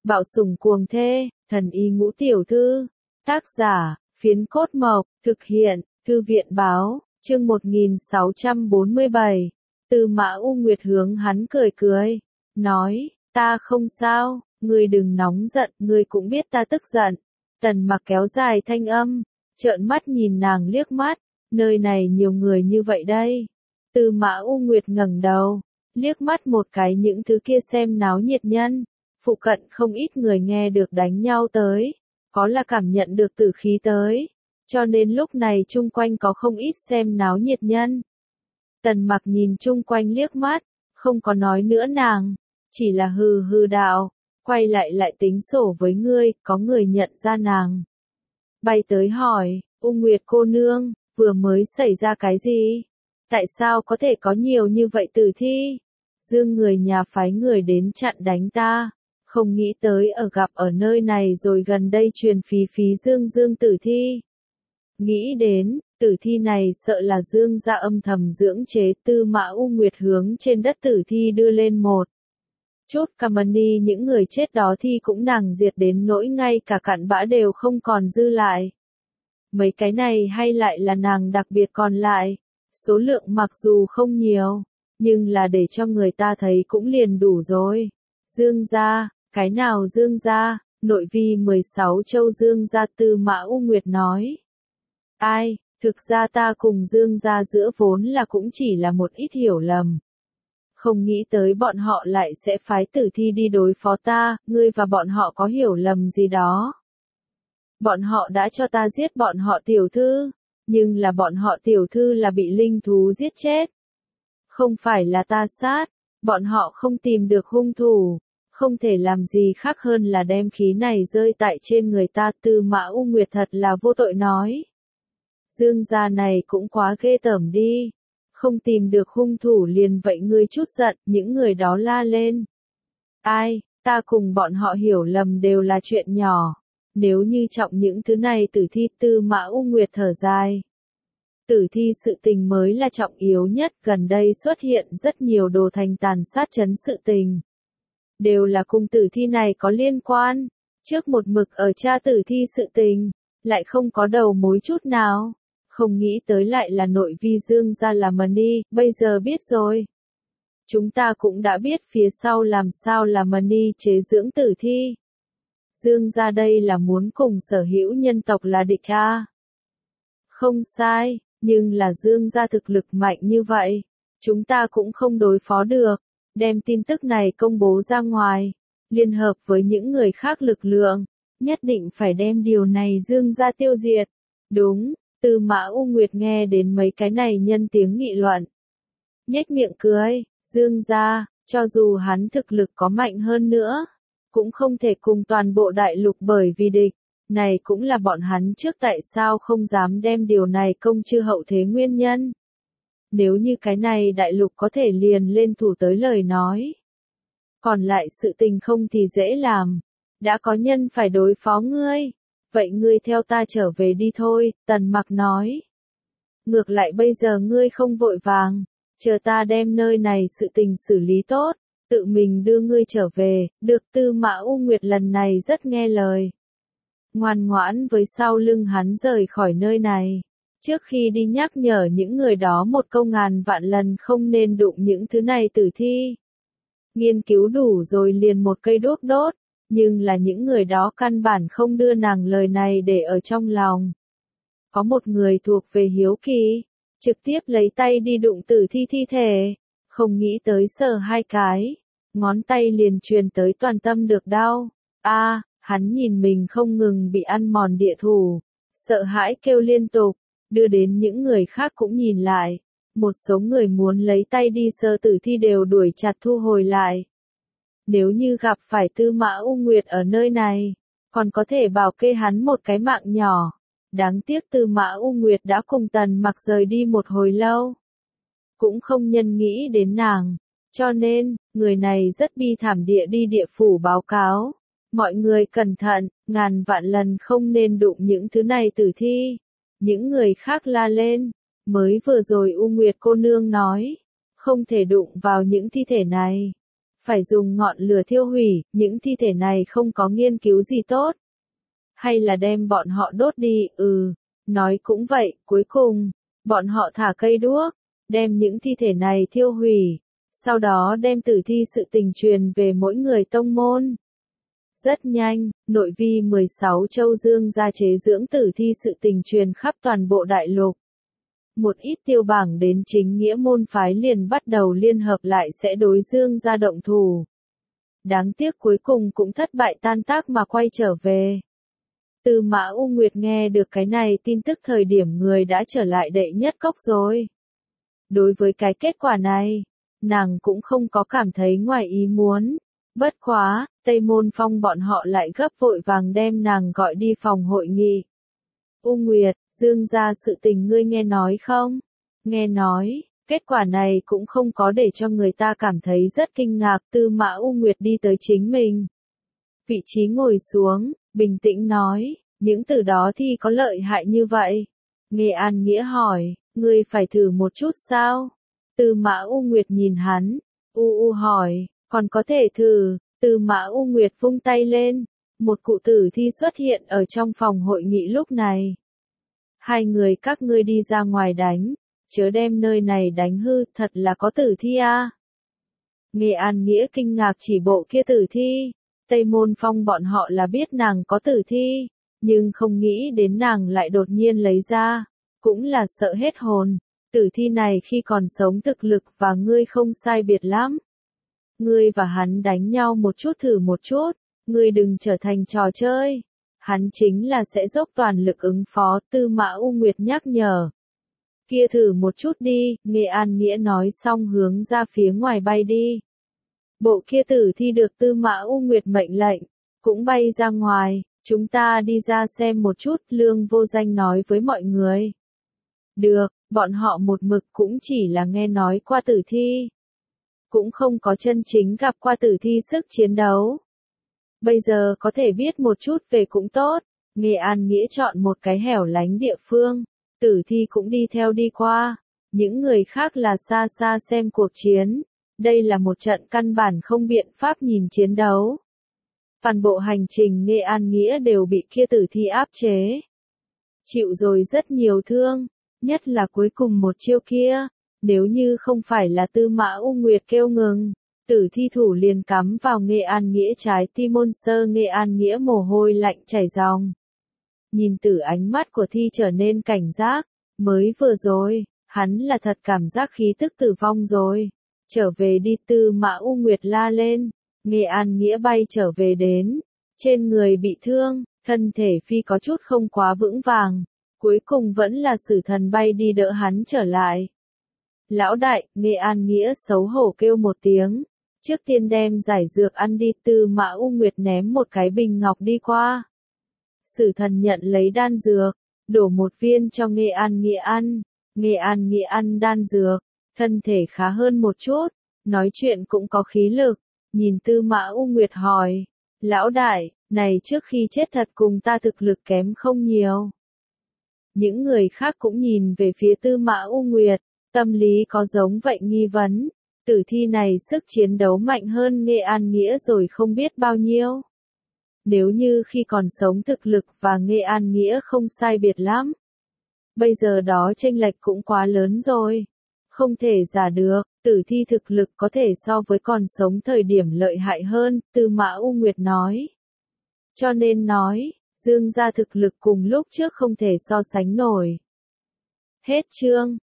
Bạo sủng cuồng thê, thần y ngũ tiểu thư. Tác giả, Phiến Cốt Mộc, thực hiện, Thư viện báo, chương 1647. Tư Mã U Nguyệt hướng hắn cười cười, nói, ta không sao, ngươi đừng nóng giận, ngươi cũng biết ta tức giận. Tần Mặc kéo dài thanh âm, trợn mắt nhìn nàng liếc mắt, nơi này nhiều người như vậy đây. Tư Mã U Nguyệt ngẩng đầu, liếc mắt một cái những thứ kia xem náo nhiệt nhân. Phụ cận không ít người nghe được đánh nhau tới, có là cảm nhận được tử khí tới, cho nên lúc này chung quanh có không ít xem náo nhiệt nhân. Tần Mặc nhìn chung quanh liếc mắt, không có nói nữa nàng, chỉ là hừ hừ đạo, quay lại tính sổ với ngươi, có người nhận ra nàng. Bay tới hỏi, U Nguyệt cô nương, vừa mới xảy ra cái gì? Tại sao có thể có nhiều như vậy tử thi? Dương người nhà phái người đến chặn đánh ta, không nghĩ tới gặp ở nơi này rồi gần đây truyền phí Dương tử thi. Nghĩ đến, tử thi này sợ là Dương gia âm thầm dưỡng chế. Tư Mã U Nguyệt hướng trên đất tử thi đưa lên một chút Kamani, những người chết đó thì cũng nàng diệt đến nỗi ngay cả cặn bã đều không còn dư lại. Mấy cái này hay lại là nàng đặc biệt còn lại, số lượng mặc dù không nhiều, nhưng là để cho người ta thấy cũng liền đủ rồi. Dương gia, cái nào Dương gia? Nội vi 16 châu Dương gia. Tư Mã U Nguyệt nói. Ai, thực ra ta cùng Dương gia giữa vốn là cũng chỉ là một ít hiểu lầm. Không nghĩ tới bọn họ lại sẽ phái tử thi đi đối phó ta, ngươi và bọn họ có hiểu lầm gì đó. Bọn họ đã cho ta giết bọn họ tiểu thư, nhưng là bọn họ tiểu thư là bị linh thú giết chết. Không phải là ta sát, bọn họ không tìm được hung thủ, không thể làm gì khác hơn là đem khí này rơi tại trên người ta. Tư Mã U Nguyệt thật là vô tội nói. Dương gia này cũng quá ghê tởm đi, không tìm được hung thủ liền vậy. Ngươi chút giận, những người đó la lên. Ai, ta cùng bọn họ hiểu lầm đều là chuyện nhỏ, nếu như trọng những thứ này tử thi. Tư Mã U Nguyệt thở dài. Tử thi sự tình mới là trọng yếu nhất, gần đây xuất hiện rất nhiều đồ thành tàn sát chấn sự tình. Đều là cùng tử thi này có liên quan, trước một mực ở tra tử thi sự tình, lại không có đầu mối chút nào. Không nghĩ tới lại là nội vi Dương gia là Mani, bây giờ biết rồi. Chúng ta cũng đã biết phía sau làm sao là Mani chế dưỡng tử thi. Dương gia đây là muốn cùng sở hữu nhân tộc là địch a. Không sai, nhưng là Dương gia thực lực mạnh như vậy, chúng ta cũng không đối phó được. Đem tin tức này công bố ra ngoài, liên hợp với những người khác lực lượng, nhất định phải đem điều này Dương gia tiêu diệt. Đúng. Tư Mã U Nguyệt nghe đến mấy cái này nhân tiếng nghị luận, nhếch miệng cười. Dương gia, cho dù hắn thực lực có mạnh hơn nữa, cũng không thể cùng toàn bộ đại lục bởi vì địch. Này cũng là bọn hắn trước tại sao không dám đem điều này công chư hậu thế nguyên nhân. Nếu như cái này đại lục có thể liền lên thủ tới lời nói, còn lại sự tình không thì dễ làm. Đã có nhân phải đối phó ngươi, vậy ngươi theo ta trở về đi thôi. Tần Mặc nói. Ngược lại bây giờ ngươi không vội vàng, chờ ta đem nơi này sự tình xử lý tốt, tự mình đưa ngươi trở về. Được. Tư Mã U Nguyệt lần này rất nghe lời, ngoan ngoãn với sau lưng hắn rời khỏi nơi này. Trước khi đi nhắc nhở những người đó một câu ngàn vạn lần không nên đụng những thứ này tử thi. Nghiên cứu đủ rồi liền một cây đuốc đốt, nhưng là những người đó căn bản không đưa nàng lời này để ở trong lòng. Có một người thuộc về hiếu kỳ, trực tiếp lấy tay đi đụng tử thi thi thể, không nghĩ tới sờ hai cái, ngón tay liền truyền tới toàn tâm được đau. Hắn nhìn mình không ngừng bị ăn mòn địa thủ, sợ hãi kêu liên tục, đưa đến những người khác cũng nhìn lại. Một số người muốn lấy tay đi sờ tử thi đều đuổi chặt thu hồi lại. Nếu như gặp phải Tư Mã U Nguyệt ở nơi này, còn có thể bảo kê hắn một cái mạng nhỏ. Đáng tiếc Tư Mã U Nguyệt đã cùng Tần Mặc rời đi một hồi lâu, cũng không nhân nghĩ đến nàng, cho nên, người này rất bi thảm địa đi địa phủ báo cáo. Mọi người cẩn thận, ngàn vạn lần không nên đụng những thứ này tử thi. Những người khác la lên, mới vừa rồi U Nguyệt cô nương nói, không thể đụng vào những thi thể này. Phải dùng ngọn lửa thiêu hủy, những thi thể này không có nghiên cứu gì tốt. Hay là đem bọn họ đốt đi, nói cũng vậy, cuối cùng, bọn họ thả cây đuốc, đem những thi thể này thiêu hủy, sau đó đem tử thi sự tình truyền về mỗi người tông môn. Rất nhanh, nội vi 16 châu Dương gia chế dưỡng tử thi sự tình truyền khắp toàn bộ đại lục. Một ít tiêu bảng đến chính nghĩa môn phái liền bắt đầu liên hợp lại sẽ đối Dương gia động thủ. Đáng tiếc cuối cùng cũng thất bại tan tác mà quay trở về. Tư Mã U Nguyệt nghe được cái này tin tức thời điểm người đã trở lại đệ nhất cốc rồi. Đối với cái kết quả này, nàng cũng không có cảm thấy ngoài ý muốn. Bất quá, Tây Môn Phong bọn họ lại gấp vội vàng đem nàng gọi đi phòng hội nghị. U Nguyệt, Dương gia sự tình ngươi nghe nói không? Nghe nói, kết quả này cũng không có để cho người ta cảm thấy rất kinh ngạc. Tư Mã U Nguyệt đi tới chính mình. Vị trí ngồi xuống, bình tĩnh nói, những từ đó thì có lợi hại như vậy? Nghe An Nghĩa hỏi, ngươi phải thử một chút sao? Tư Mã U Nguyệt nhìn hắn, hỏi, còn có thể thử. Tư Mã U Nguyệt vung tay lên, một cụ tử thi xuất hiện ở trong phòng hội nghị lúc này. Hai người các ngươi đi ra ngoài đánh, chớ đem nơi này đánh hư, thật là có tử thi à? Nghe An Nghĩa kinh ngạc chỉ bộ kia tử thi. Tây Môn Phong bọn họ là biết nàng có tử thi, nhưng không nghĩ đến nàng lại đột nhiên lấy ra, cũng là sợ hết hồn. Tử thi này khi còn sống thực lực và ngươi không sai biệt lắm. Ngươi và hắn đánh nhau một chút thử một chút, ngươi đừng trở thành trò chơi. Hắn chính là sẽ dốc toàn lực ứng phó. Tư Mã U Nguyệt nhắc nhở. Kia thử một chút đi, Nghe An Nghĩa nói xong hướng ra phía ngoài bay đi. Bộ kia tử thi được Tư Mã U Nguyệt mệnh lệnh, cũng bay ra ngoài, chúng ta đi ra xem một chút, Lương Vô Danh nói với mọi người. Được, bọn họ một mực cũng chỉ là nghe nói qua tử thi. Cũng không có chân chính gặp qua tử thi sức chiến đấu. Bây giờ có thể biết một chút về cũng tốt. Nghe An Nghĩa chọn một cái hẻo lánh địa phương, tử thi cũng đi theo đi qua. Những người khác là xa xa xem cuộc chiến. Đây là một trận căn bản không biện pháp nhìn chiến đấu. Toàn bộ hành trình Nghe An Nghĩa đều bị kia tử thi áp chế. Chịu rồi rất nhiều thương, nhất là cuối cùng một chiêu kia. Nếu như không phải là Tư Mã U Nguyệt kêu ngừng, tử thi thủ liền cắm vào Nghe An Nghĩa trái tim. Môn Sơ Nghe An Nghĩa mồ hôi lạnh chảy ròng. Nhìn từ ánh mắt của thi trở nên cảnh giác, mới vừa rồi, hắn là thật cảm giác khí tức tử vong rồi. Trở về đi. Tư Mã U Nguyệt la lên, Nghe An Nghĩa bay trở về đến, trên người bị thương, thân thể phi có chút không quá vững vàng, cuối cùng vẫn là Sử Thần bay đi đỡ hắn trở lại. Lão đại, Nghe An Nghĩa xấu hổ kêu một tiếng, trước tiên đem giải dược ăn đi. Tư Mã U Nguyệt ném một cái bình ngọc đi qua. Sử Thần nhận lấy đan dược, đổ một viên cho Nghe An Nghĩa ăn. Nghe An Nghĩa ăn đan dược, thân thể khá hơn một chút, nói chuyện cũng có khí lực. Nhìn Tư Mã U Nguyệt hỏi, lão đại, này trước khi chết thật cùng ta thực lực kém không nhiều. Những người khác cũng nhìn về phía Tư Mã U Nguyệt, tâm lý có giống vậy nghi vấn. Tử thi này sức chiến đấu mạnh hơn Nghe An Nghĩa rồi không biết bao nhiêu. Nếu như khi còn sống thực lực và Nghe An Nghĩa không sai biệt lắm. Bây giờ đó chênh lệch cũng quá lớn rồi. Không thể giả được, tử thi thực lực có thể so với còn sống thời điểm lợi hại hơn. Tư Mã U Nguyệt nói. Cho nên nói, Dương gia thực lực cùng lúc trước không thể so sánh nổi. Hết chương.